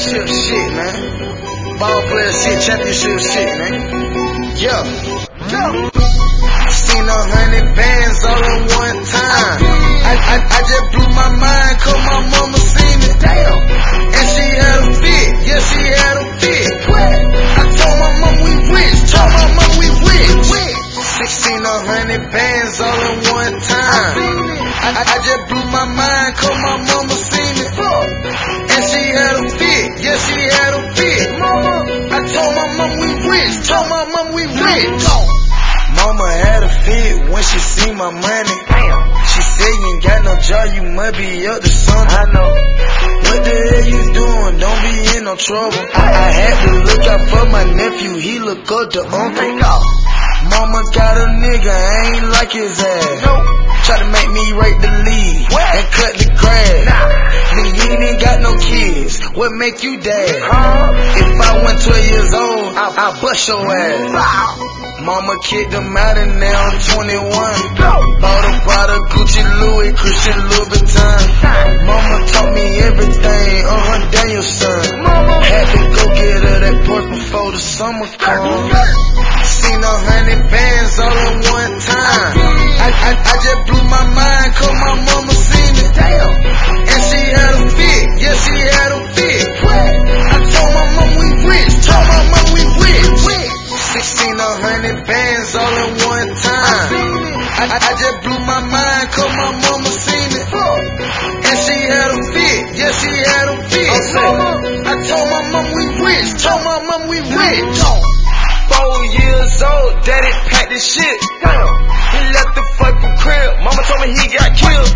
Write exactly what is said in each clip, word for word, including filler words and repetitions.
championship shit, man. Ball player shit, championship shit, man. Yeah. Yeah. Seen a hundred bands all at one time. I, I, I just blew my mind cause my mama seen it. Damn. And she had a fit. Yeah, she had a fit. I told my mom we rich. Told my mom we rich. Sixteen a hundred bands all at one time. I, I, I just blew my mind cause my mama seen it. And she had a fit. Yeah, she had a fit. I told my mom we rich. Told my mom we rich. Mama had a fit when she seen my money. She said you ain't got no job, you must be up to something. I know. What the hell you doing? Don't be in no trouble. I, I had to look out for my nephew, he look up to uncle. Mama got a nigga, I ain't like his ass. Nope. Try to make me rake the lead and cut the grass. Nigga, you ain't even got no kids. What make you dad? Huh? If I went twelve years old, I, I bust your ass. Wow. Mama kicked him out and now I'm twenty-one. Bought a Prada, Gucci, Louis, Christian Louboutin. Mama taught me everything, uh her Daniel son. Had to go get her that pork before the summer come. Seen a hundred bands all at one time. I, I, I just blew my mind cause my mama seen it. Damn. And she had a fit. Yeah, she had a fit. I told my mom we rich. Told my mom we rich. Sixteen a hundred bands all at one time. I, I, I just blew my mind cause my mama seen it. And she had a fit. Yeah, she had a fit. I told my mom we rich. Told my mom we rich. Four years old, daddy packed this shit. He left the fucking crib, mama told me he got killed.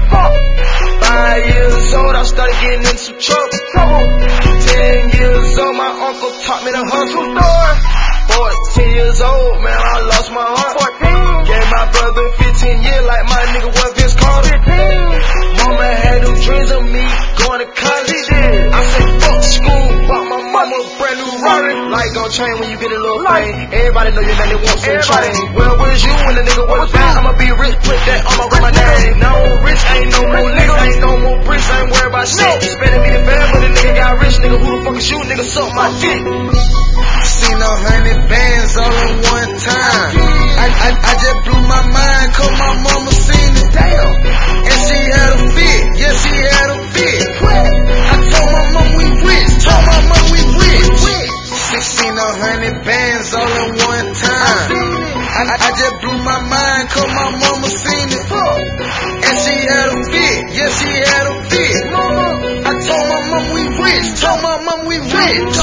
Five years old, I started getting in some trouble. Ten years old, my uncle taught me to hustle. Fourteen years old, man, I lost my heart. Gave my brother fifteen years like my nigga was Vince Carter. Mama had them dreams of me going to college. I said fuck school, bought my mama a brand new Rari. Light gon' change when you get a little fame. Everybody know your name, they want some change. Well, where's you when the nigga was bad? I'ma be rich, put that on my grandma name. Now I'm rich, ain't no more niggas, ain't no more bricks, I ain't worried about shit. Spending me the fan, but the nigga got rich, nigga. Who the fuck is you, nigga? Suck my dick. Seen a hundred bands all at one time. I, I, I just blew my mind cause my mama seen it. Damn. And she had a fit. Yeah, she had a fit. I told my mom we rich. Told my mom we rich. Sixteen a hundred bands all at one time. I, I, I just blew my mind cause my mama seen it. And she had a fit. Yeah, she had a fit. I told my mom we rich. Told my mom we rich.